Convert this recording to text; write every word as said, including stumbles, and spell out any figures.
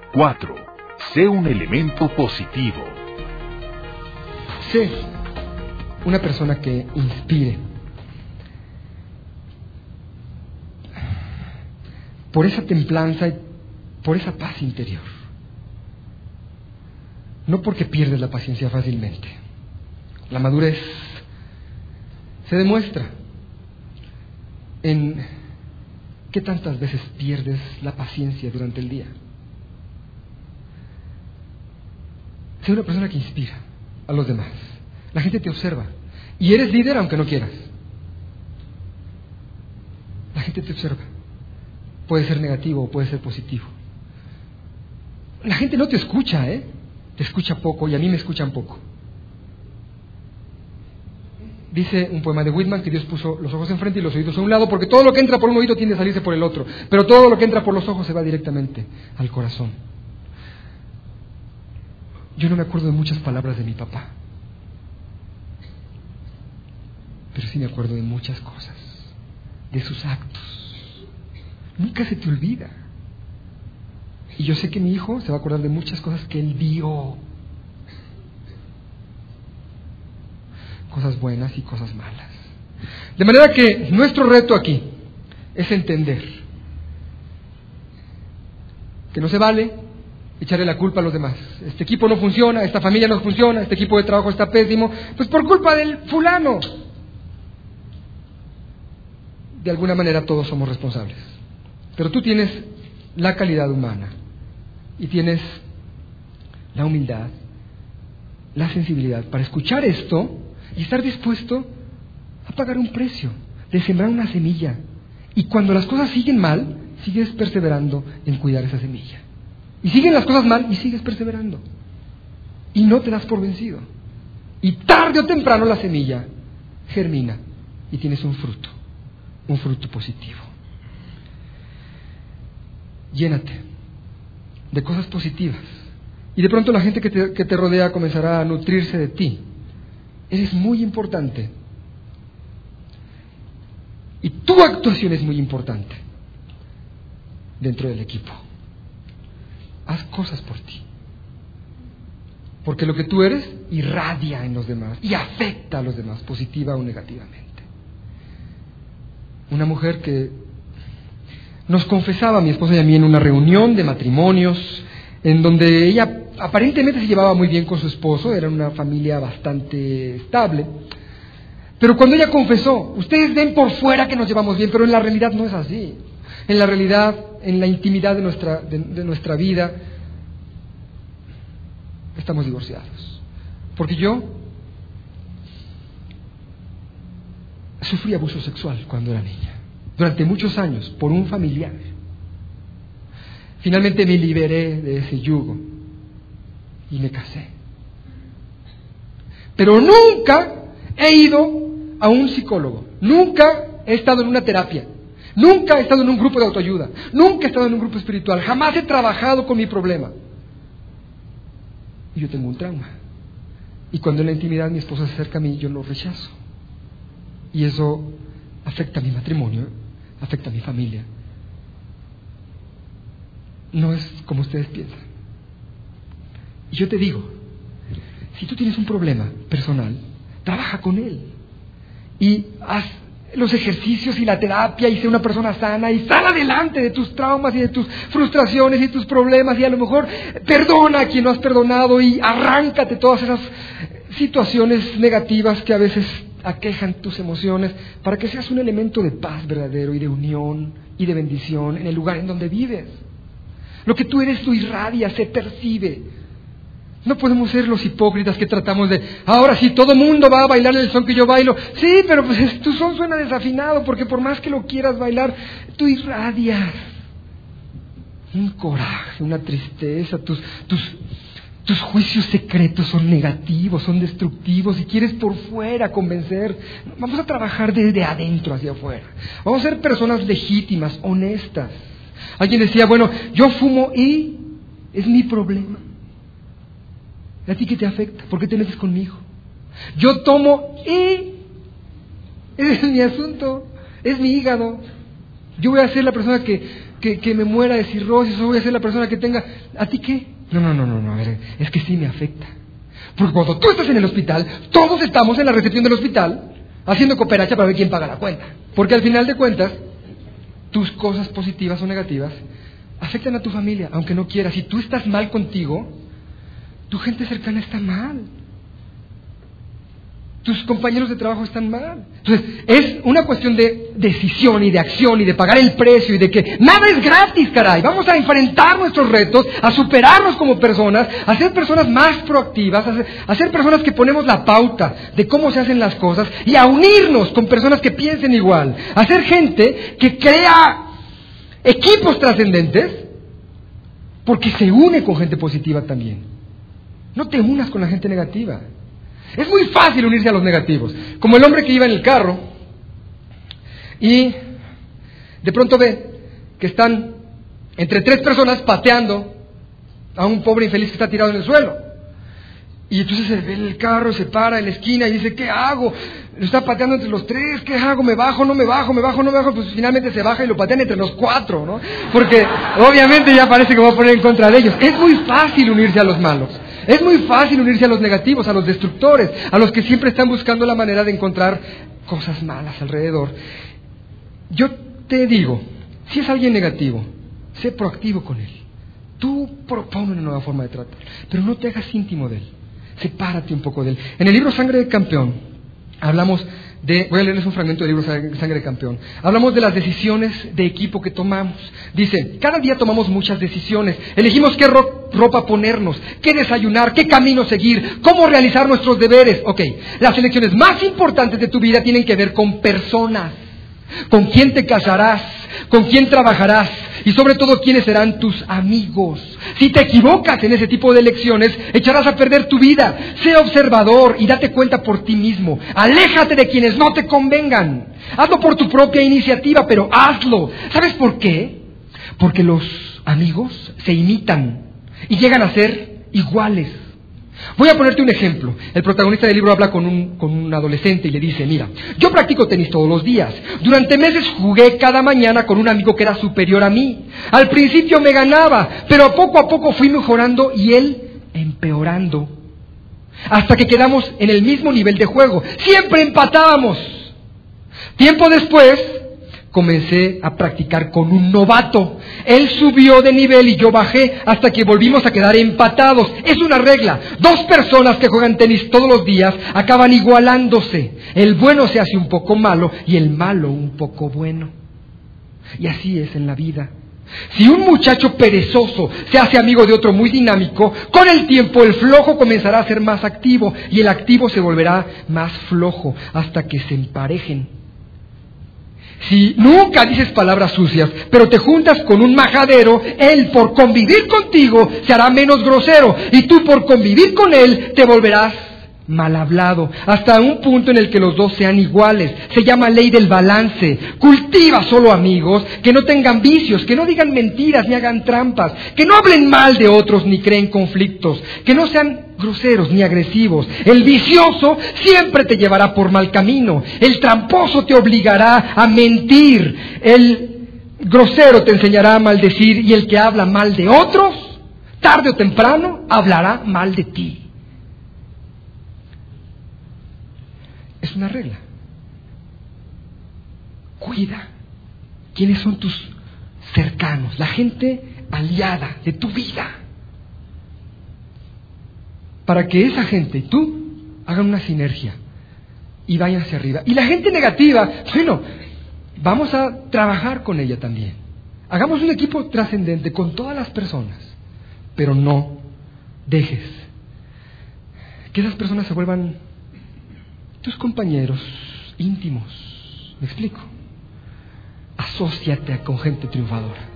cuatro. Sé un elemento positivo. Sé una persona que inspire. Por esa templanza y por esa paz interior. No porque pierdes la paciencia fácilmente. La madurez se demuestra en qué tantas veces pierdes la paciencia durante el día. Sé una persona que inspira a los demás. La gente te observa. Y eres líder aunque no quieras. La gente te observa. Puede ser negativo o puede ser positivo. La gente no te escucha, ¿eh? Te escucha poco y a mí me escuchan poco. Dice un poema de Whitman que Dios puso los ojos enfrente y los oídos a un lado, porque todo lo que entra por un oído tiende a salirse por el otro, pero todo lo que entra por los ojos se va directamente al corazón. Yo no me acuerdo de muchas palabras de mi papá, pero sí me acuerdo de muchas cosas, de sus actos. Nunca se te olvida. Y yo sé que mi hijo se va a acordar de muchas cosas que él vio. Cosas buenas y cosas malas. De manera que nuestro reto aquí es entender que no se vale echarle la culpa a los demás. Este equipo no funciona, esta familia no funciona, este equipo de trabajo está pésimo, pues por culpa del fulano. De alguna manera todos somos responsables. Pero tú tienes la calidad humana y tienes la humildad, la sensibilidad para escuchar esto y estar dispuesto a pagar un precio, de sembrar una semilla. Y cuando las cosas siguen mal, sigues perseverando en cuidar esa semilla. Y siguen las cosas mal y sigues perseverando. Y no te das por vencido. Y tarde o temprano la semilla germina y tienes un fruto, un fruto positivo. Llénate de cosas positivas y de pronto la gente que te, que te rodea comenzará a nutrirse de ti. Eres muy importante y tu actuación es muy importante dentro del equipo. Haz cosas por ti, porque lo que tú eres irradia en los demás y afecta a los demás, positiva o negativamente. Una mujer que nos confesaba a mi esposa y a mí en una reunión de matrimonios, en donde ella aparentemente se llevaba muy bien con su esposo, era una familia bastante estable, pero cuando ella confesó, ustedes ven por fuera que nos llevamos bien, pero en la realidad no es así. En la realidad, en la intimidad de nuestra, de, de nuestra vida, estamos divorciados. Porque yo sufrí abuso sexual cuando era niña, durante muchos años, por un familiar. Finalmente me liberé de ese yugo y me casé. Pero nunca he ido a un psicólogo, nunca he estado en una terapia, nunca he estado en un grupo de autoayuda, nunca he estado en un grupo espiritual, jamás he trabajado con mi problema. Y yo tengo un trauma. Y cuando en la intimidad mi esposa se acerca a mí, yo lo rechazo. Y eso afecta a mi matrimonio, afecta a mi familia. No es como ustedes piensan. Y yo te digo, si tú tienes un problema personal, trabaja con él. Y haz los ejercicios y la terapia y sé una persona sana y sal adelante de tus traumas y de tus frustraciones y tus problemas y a lo mejor perdona a quien no has perdonado y arráncate todas esas situaciones negativas que a veces aquejan tus emociones para que seas un elemento de paz verdadero y de unión y de bendición en el lugar en donde vives. Lo que tú eres lo irradia, se percibe. No podemos ser los hipócritas que tratamos de, ahora sí, todo mundo va a bailar el son que yo bailo. Sí, pero pues tu son suena desafinado, porque por más que lo quieras bailar, tú irradias un coraje, una tristeza, tus, tus, tus juicios secretos son negativos, son destructivos, y quieres por fuera convencer. Vamos a trabajar desde adentro hacia afuera. Vamos a ser personas legítimas, honestas. Alguien decía, bueno, yo fumo y es mi problema. ¿A ti qué te afecta? ¿Por qué te metes conmigo? Yo tomo y es mi asunto, es mi hígado. Yo voy a ser la persona que que, que me muera de cirrosis, o voy a ser la persona que tenga... ¿A ti qué? No, no, no, no, no, a ver, es que sí me afecta. Porque cuando tú estás en el hospital, todos estamos en la recepción del hospital haciendo cooperacha para ver quién paga la cuenta. Porque al final de cuentas, tus cosas positivas o negativas afectan a tu familia, aunque no quieras. Si tú estás mal contigo, tu gente cercana está mal. Tus compañeros de trabajo están mal. Entonces, es una cuestión de decisión y de acción y de pagar el precio y de que nada es gratis, caray. Vamos a enfrentar nuestros retos, a superarnos como personas, a ser personas más proactivas, a ser, a ser personas que ponemos la pauta de cómo se hacen las cosas y a unirnos con personas que piensen igual. A ser gente que crea equipos trascendentes porque se une con gente positiva también. No te unas con la gente negativa. Es muy fácil unirse a los negativos. Como el hombre que iba en el carro y de pronto ve que están entre tres personas pateando a un pobre infeliz que está tirado en el suelo. Y entonces se ve el carro, se para en la esquina y dice, ¿qué hago? Lo está pateando entre los tres, ¿qué hago? ¿Me bajo? ¿No me bajo? ¿Me bajo? ¿No me bajo? Pues finalmente se baja y lo patean entre los cuatro, ¿no? Porque obviamente ya parece que va a poner en contra de ellos. Es muy fácil unirse a los malos. Es muy fácil unirse a los negativos, a los destructores, a los que siempre están buscando la manera de encontrar cosas malas alrededor. Yo te digo, si es alguien negativo, sé proactivo con él. Tú propone una nueva forma de tratar, pero no te hagas íntimo de él. Sepárate un poco de él. En el libro Sangre de Campeón hablamos de, voy a leerles un fragmento del libro Sangre de Campeón. Hablamos de las decisiones de equipo que tomamos. Dice, cada día tomamos muchas decisiones. Elegimos qué ro- ropa ponernos, qué desayunar, qué camino seguir, cómo realizar nuestros deberes. Ok, las elecciones más importantes de tu vida tienen que ver con personas. Con quién te casarás, con quién trabajarás y sobre todo quiénes serán tus amigos. Si te equivocas en ese tipo de elecciones, echarás a perder tu vida. Sé observador y date cuenta por ti mismo. Aléjate de quienes no te convengan. Hazlo por tu propia iniciativa, pero hazlo. ¿Sabes por qué? Porque los amigos se imitan y llegan a ser iguales. Voy a ponerte un ejemplo. El protagonista del libro habla con un, con un adolescente y le dice, mira, yo practico tenis todos los días. Durante meses jugué cada mañana con un amigo que era superior a mí. Al principio me ganaba, pero poco a poco fui mejorando y él empeorando. Hasta que quedamos en el mismo nivel de juego. Siempre empatábamos. Tiempo después, comencé a practicar con un novato. Él subió de nivel y yo bajé hasta que volvimos a quedar empatados. Es una regla. Dos personas que juegan tenis todos los días acaban igualándose. El bueno se hace un poco malo y el malo un poco bueno. Y así es en la vida. Si un muchacho perezoso se hace amigo de otro muy dinámico, con el tiempo el flojo comenzará a ser más activo y el activo se volverá más flojo hasta que se emparejen. Si nunca dices palabras sucias, pero te juntas con un majadero, él por convivir contigo se hará menos grosero y tú por convivir con él te volverás mal hablado, hasta un punto en el que los dos sean iguales. Se llama ley del balance. Cultiva solo amigos que no tengan vicios, que no digan mentiras ni hagan trampas, que no hablen mal de otros ni creen conflictos, que no sean groseros ni agresivos. El vicioso siempre te llevará por mal camino. El tramposo te obligará a mentir. El grosero te enseñará a maldecir y el que habla mal de otros, tarde o temprano, hablará mal de ti. Es una regla. Cuida quiénes son tus cercanos, la gente aliada de tu vida, para que esa gente y tú hagan una sinergia y vayan hacia arriba. Y la gente negativa, bueno, vamos a trabajar con ella también. Hagamos un equipo trascendente con todas las personas, pero no dejes que esas personas se vuelvan tus compañeros íntimos. ¿Me explico? Asóciate con gente triunfadora.